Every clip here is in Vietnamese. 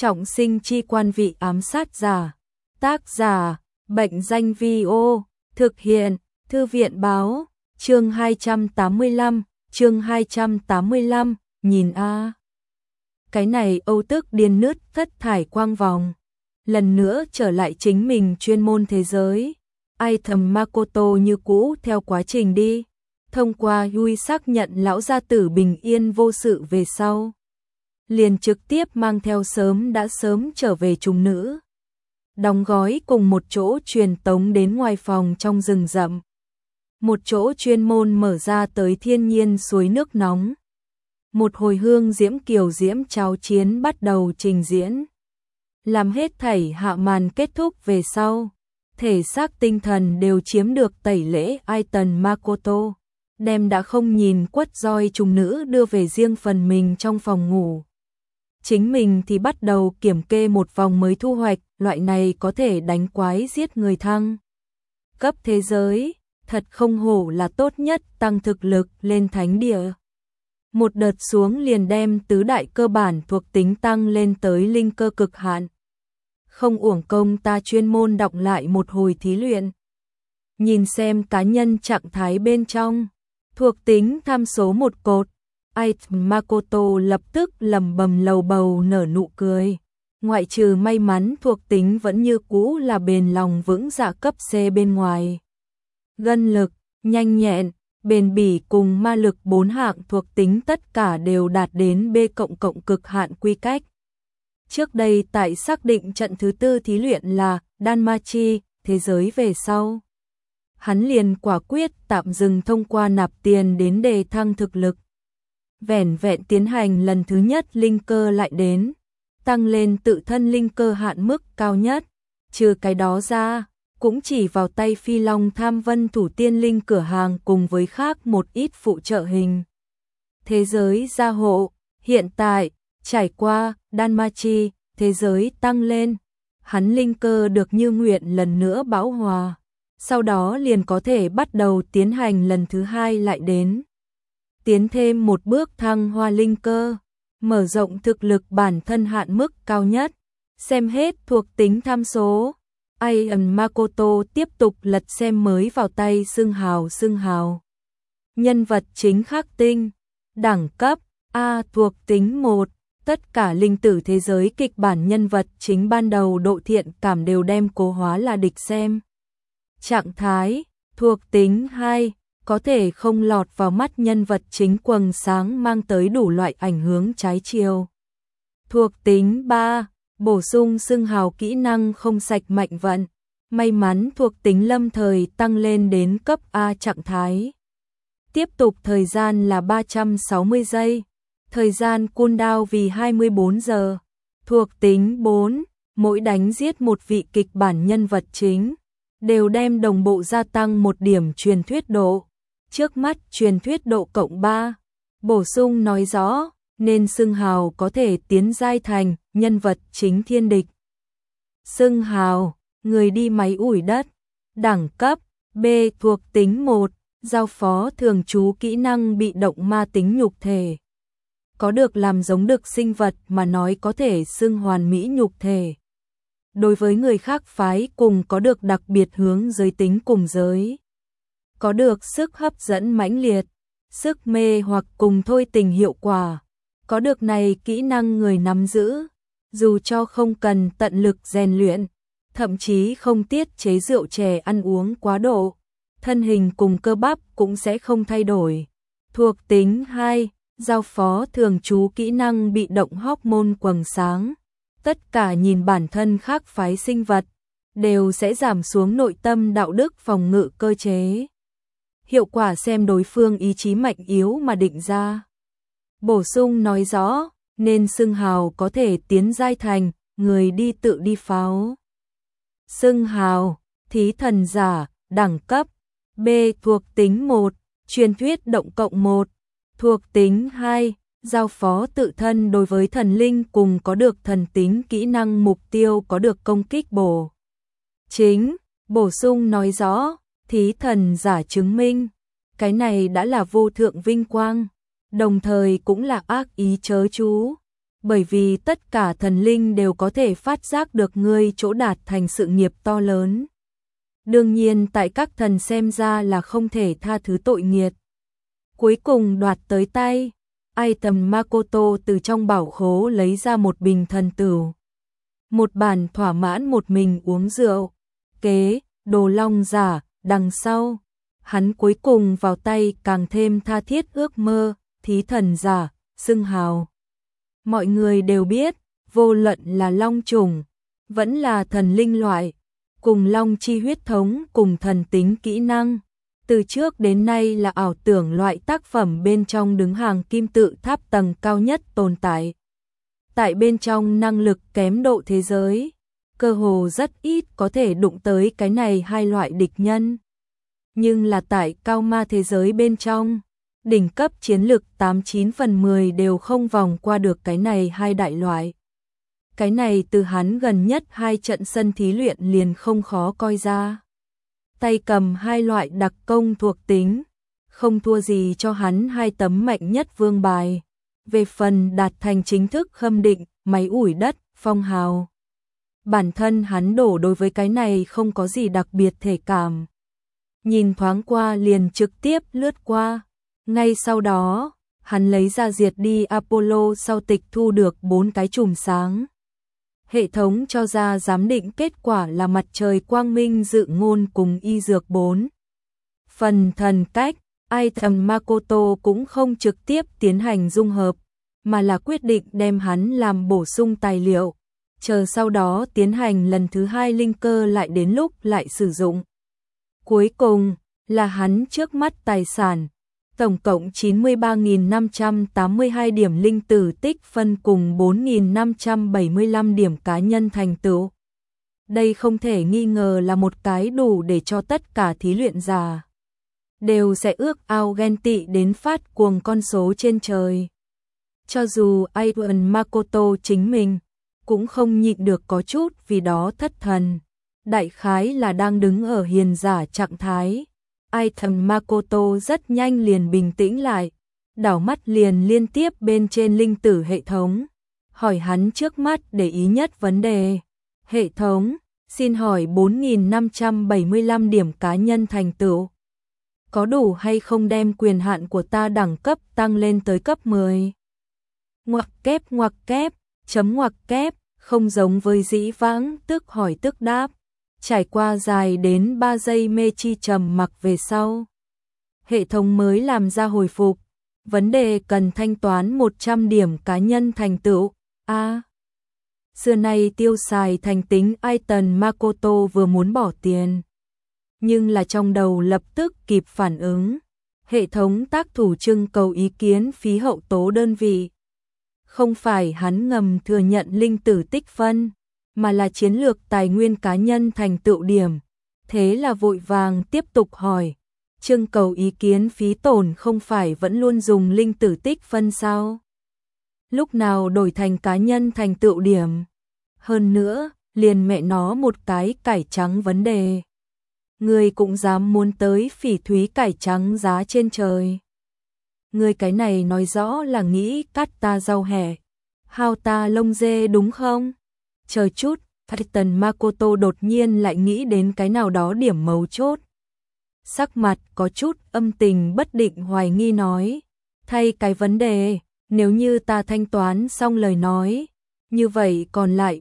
Trọng sinh chi quan vị ám sát giả. Tác giả, Bệnh danh Vi-ô, thực hiện, Thư viện báo, chương 285, nhìn a. Cái này Âu Tức điên nứt thất thải quang vòng. Lần nữa trở lại chính mình chuyên môn thế giới. Ai thầm Makoto như cũ theo quá trình đi. Thông qua Yui xác nhận lão gia tử bình yên vô sự về sau. Liền trực tiếp mang theo đã sớm trở về trùng nữ. Đóng gói cùng một chỗ truyền tống đến ngoài phòng trong rừng rậm. Một chỗ chuyên môn mở ra tới thiên nhiên suối nước nóng. Một hồi hương diễm kiều diễm cháo chiến bắt đầu trình diễn. Làm hết thảy hạ màn kết thúc về sau. Thể xác tinh thần đều chiếm được tẩy lễ Aiton Makoto. Đem đã không nhìn quất roi trùng nữ đưa về riêng phần mình trong phòng ngủ. Chính mình thì bắt đầu kiểm kê một vòng mới thu hoạch, loại này có thể đánh quái giết người thăng. Cấp thế giới, thật không hổ là tốt nhất tăng thực lực lên thánh địa. Một đợt xuống liền đem tứ đại cơ bản thuộc tính tăng lên tới linh cơ cực hạn. Không uổng công ta chuyên môn đọc lại một hồi thí luyện. Nhìn xem cá nhân trạng thái bên trong, thuộc tính tham số một cột. Makoto lập tức lẩm bẩm lầu bầu nở nụ cười. Ngoại trừ may mắn thuộc tính vẫn như cũ là bền lòng vững dạ cấp C bên ngoài. Gân lực, nhanh nhẹn, bền bỉ cùng ma lực 4 hạng thuộc tính tất cả đều đạt đến B cộng cực hạn quy cách. Trước đây tại xác định trận thứ 4 thí luyện là Danmachi, thế giới về sau. Hắn liền quả quyết tạm dừng thông qua nạp tiền đến đề thăng thực lực. Vẻn vẹn tiến hành lần thứ nhất linh cơ lại đến, tăng lên tự thân linh cơ hạn mức cao nhất. Trừ cái đó ra, cũng chỉ vào tay Phi Long Tham Vân Thủ Tiên Linh cửa hàng cùng với khác một ít phụ trợ hình. Thế giới gia hộ, hiện tại, trải qua, Danmachi, thế giới tăng lên, hắn linh cơ được như nguyện lần nữa bão hòa. Sau đó liền có thể bắt đầu tiến hành lần thứ 2 lại đến. Tiến thêm một bước thăng hoa linh cơ, mở rộng thực lực bản thân hạn mức cao nhất, xem hết thuộc tính tham số. Aiton Makoto tiếp tục lật xem mới vào tay xưng hào. Nhân vật chính khắc tinh, đẳng cấp A thuộc tính 1, tất cả linh tử thế giới kịch bản nhân vật chính ban đầu độ thiện cảm đều đem cố hóa là địch xem. Trạng thái, thuộc tính 2, có thể không lọt vào mắt nhân vật chính quầng sáng mang tới đủ loại ảnh hưởng trái chiều. Thuộc tính 3, bổ sung xưng hào kỹ năng không sạch mạnh vận, may mắn thuộc tính lâm thời tăng lên đến cấp A trạng thái. Tiếp tục thời gian là 360 giây, thời gian cooldown vì 24 giờ. Thuộc tính 4, mỗi đánh giết một vị kịch bản nhân vật chính, đều đem đồng bộ gia tăng một điểm truyền thuyết độ. Trước mắt truyền thuyết độ cộng 3, bổ sung nói rõ, nên xưng hào có thể tiến giai thành nhân vật chính thiên địch. Xưng hào, người đi máy ủi đất, đẳng cấp B thuộc tính 1, giao phó thường trú kỹ năng bị động ma tính nhục thể. Có được làm giống được sinh vật mà nói có thể xưng hoàn mỹ nhục thể. Đối với người khác phái cùng có được đặc biệt hướng giới tính cùng giới. Có được sức hấp dẫn mãnh liệt, sức mê hoặc cùng thôi tình hiệu quả. Có được này kỹ năng người nắm giữ, dù cho không cần tận lực rèn luyện, thậm chí không tiết chế rượu chè ăn uống quá độ, thân hình cùng cơ bắp cũng sẽ không thay đổi. Thuộc tính 2, giao phó thường trú kỹ năng bị động hormone quầng sáng. Tất cả nhìn bản thân khác phái sinh vật, đều sẽ giảm xuống nội tâm đạo đức phòng ngự cơ chế. Hiệu quả xem đối phương ý chí mạnh yếu mà định ra. Bổ sung nói rõ, nên xưng hào có thể tiến giai thành người đi tự đi pháo. Xưng hào, thí thần giả, đẳng cấp B thuộc tính 1, truyền thuyết động cộng 1, thuộc tính 2, giao phó tự thân đối với thần linh cùng có được thần tính kỹ năng mục tiêu có được công kích bổ. Chính, bổ sung nói rõ, thí thần giả chứng minh, cái này đã là vô thượng vinh quang, đồng thời cũng là ác ý chớ chú. bởi vì tất cả thần linh đều có thể phát giác được ngươi chỗ đạt thành sự nghiệp to lớn. Đương nhiên tại các thần xem ra là không thể tha thứ tội nghiệt. Cuối cùng đoạt tới tay, Item Makoto từ trong bảo khố lấy ra một bình thần tửu. Một bản thỏa mãn một mình uống rượu, kế, đồ long giả, đằng sau. Hắn cuối cùng vào tay càng thêm tha thiết ước mơ, thí thần giả, xưng hào. Mọi người đều biết, vô luận là long chủng, vẫn là thần linh loại, cùng long chi huyết thống cùng thần tính kỹ năng. Từ trước đến nay là ảo tưởng loại tác phẩm bên trong đứng hàng kim tự tháp tầng cao nhất tồn tại. Tại bên trong năng lực kém độ thế giới, cơ hồ rất ít có thể đụng tới cái này hai loại địch nhân. Nhưng là tại cao ma thế giới bên trong, đỉnh cấp chiến lực 89 phần 10 đều không vòng qua được cái này hai đại loại. Cái này từ hắn gần nhất hai trận sân thí luyện liền không khó coi ra. Tay cầm hai loại đặc công thuộc tính, không thua gì cho hắn hai tấm mạnh nhất vương bài. Về phần đạt thành chính thức khâm định, máy ủi đất, phong hào. Bản thân hắn đổ đối với cái này không có gì đặc biệt thể cảm. Nhìn thoáng qua liền trực tiếp lướt qua. Ngay sau đó, hắn lấy ra diệt đi Apollo sau tịch thu được 4 cái chùm sáng. Hệ thống cho ra giám định kết quả là mặt trời quang minh dự ngôn cùng y dược 4. Phần thần cách, Item Makoto cũng không trực tiếp tiến hành dung hợp, mà là quyết định đem hắn làm bổ sung tài liệu, chờ sau đó tiến hành lần thứ 2 linh cơ lại đến lúc lại sử dụng. Cuối cùng, là hắn trước mắt tài sản, tổng cộng 93.582 điểm linh tử tích phân cùng 4.575 điểm cá nhân thành tựu. Đây không thể nghi ngờ là một cái đủ để cho tất cả thí luyện giả đều sẽ ước ao ghen tị đến phát cuồng con số trên trời. Cho dù Item Makoto chính mình cũng không nhịn được có chút vì đó thất thần. Đại khái là đang đứng ở hiền giả trạng thái. Item Makoto rất nhanh liền bình tĩnh lại, đảo mắt liền liên tiếp bên trên linh tử hệ thống, hỏi hắn trước mắt để ý nhất vấn đề. Hệ thống, xin hỏi 4.575 điểm cá nhân thành tựu có đủ hay không đem quyền hạn của ta đẳng cấp tăng lên tới cấp 10? Ngoặc kép, chấm ngoặc kép, không giống với dĩ vãng tức hỏi tức đáp. Trải qua dài đến 3 giây mê chi trầm mặc về sau, hệ thống mới làm ra hồi phục. Vấn đề cần thanh toán 100 điểm cá nhân thành tựu. Xưa nay tiêu xài thành tính Item Makoto vừa muốn bỏ tiền, nhưng là trong đầu lập tức kịp phản ứng. Hệ thống tác thủ trưng cầu ý kiến phí hậu tố đơn vị. Không phải hắn ngầm thừa nhận linh tử tích phân, mà là chiến lược tài nguyên cá nhân thành tựu điểm. Thế là vội vàng tiếp tục hỏi, trưng cầu ý kiến phí tổn không phải vẫn luôn dùng linh tử tích phân sao? Lúc nào đổi thành cá nhân thành tựu điểm? Hơn nữa, liền mẹ nó một cái cải trắng vấn đề. Người cũng dám muốn tới phỉ thúy cải trắng giá trên trời. Người cái này nói rõ là nghĩ cắt ta rau hẹ, hao ta lông dê đúng không? Chờ chút, Item Makoto đột nhiên lại nghĩ đến cái nào đó điểm mấu chốt. Sắc mặt có chút âm tình bất định hoài nghi nói, thay cái vấn đề, nếu như ta thanh toán xong lời nói, như vậy còn lại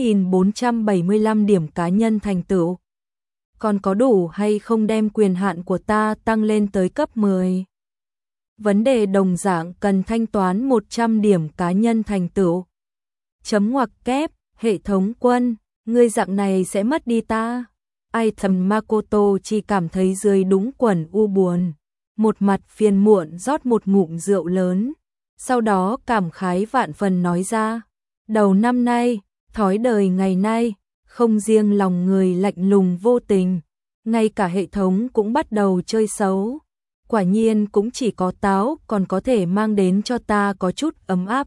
4.475 điểm cá nhân thành tựu. Còn có đủ hay không đem quyền hạn của ta tăng lên tới cấp 10? Vấn đề đồng dạng cần thanh toán 100 điểm cá nhân thành tựu. Chấm ngoặc kép, hệ thống quân, ngươi dạng này sẽ mất đi ta. Item Makoto chỉ cảm thấy dưới đúng quần u buồn, một mặt phiền muộn rót một ngụm rượu lớn, sau đó cảm khái vạn phần nói ra, đầu năm nay, thói đời ngày nay, không riêng lòng người lạnh lùng vô tình, ngay cả hệ thống cũng bắt đầu chơi xấu. Quả nhiên cũng chỉ có táo còn có thể mang đến cho ta có chút ấm áp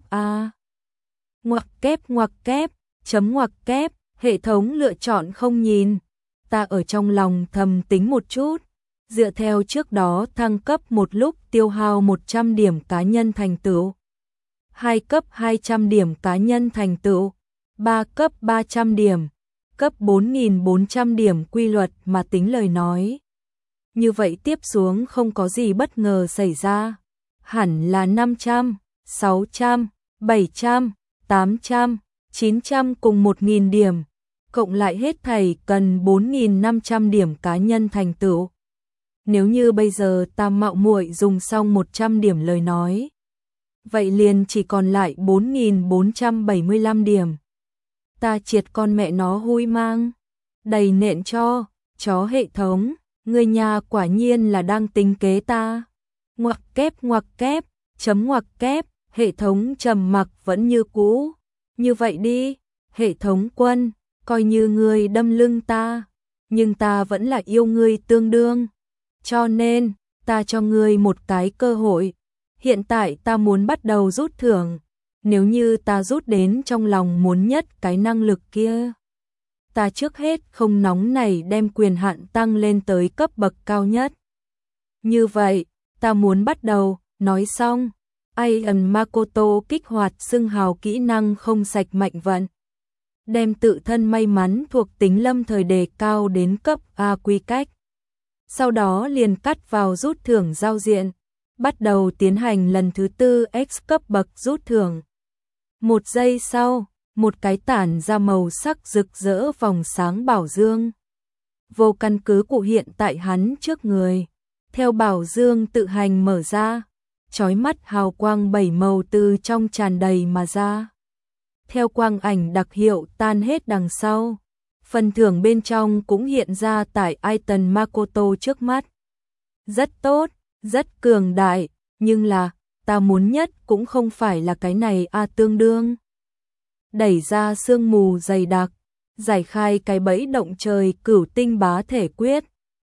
ngoặc kép, chấm ngoặc kép, hệ thống lựa chọn không nhìn. Ta ở trong lòng thầm tính một chút, dựa theo trước đó thăng cấp một lúc tiêu hao 100 điểm cá nhân thành tựu. 2 cấp 200 điểm cá nhân thành tựu, 3 cấp 300 điểm, cấp 4.400 điểm quy luật mà tính lời nói. Như vậy tiếp xuống không có gì bất ngờ xảy ra. Hẳn là 500, 600, 700, 800, 900 cùng 1.000 điểm. Cộng lại hết thảy cần 4.500 điểm cá nhân thành tựu. Nếu như bây giờ ta mạo muội dùng xong 100 điểm lời nói, vậy liền chỉ còn lại 4.475 điểm. Ta triệt con mẹ nó hui mang, đầy nện cho, chó hệ thống, người nhà quả nhiên là đang tính kế ta. Ngoặc kép, chấm ngoặc kép, hệ thống trầm mặc vẫn như cũ. Như vậy đi, hệ thống quân, coi như ngươi đâm lưng ta, nhưng ta vẫn là yêu ngươi tương đương. Cho nên, ta cho ngươi một cái cơ hội. Hiện tại ta muốn bắt đầu rút thưởng. Nếu như ta rút đến trong lòng muốn nhất cái năng lực kia, ta trước hết không nóng này đem quyền hạn tăng lên tới cấp bậc cao nhất. Như vậy, ta muốn bắt đầu. Nói xong, Aion Makoto kích hoạt xưng hào kỹ năng không sạch mạnh vận, đem tự thân may mắn thuộc tính lâm thời đề cao đến cấp A quy cách. Sau đó liền cắt vào rút thưởng giao diện, bắt đầu tiến hành lần thứ 4X cấp bậc rút thưởng. 1 giây sau, một cái tản ra màu sắc rực rỡ vòng sáng bảo dương vô căn cứ cụ hiện tại hắn trước người. Theo bảo dương tự hành mở ra, chói mắt hào quang 7 màu từ trong tràn đầy mà ra. Theo quang ảnh đặc hiệu tan hết đằng sau, phần thưởng bên trong cũng hiện ra tại Aiton Makoto trước mắt. Rất tốt, rất cường đại, nhưng là, ta muốn nhất cũng không phải là cái này tương đương. Đẩy ra sương mù dày đặc, giải khai cái bẫy động trời cửu tinh bá thể quyết.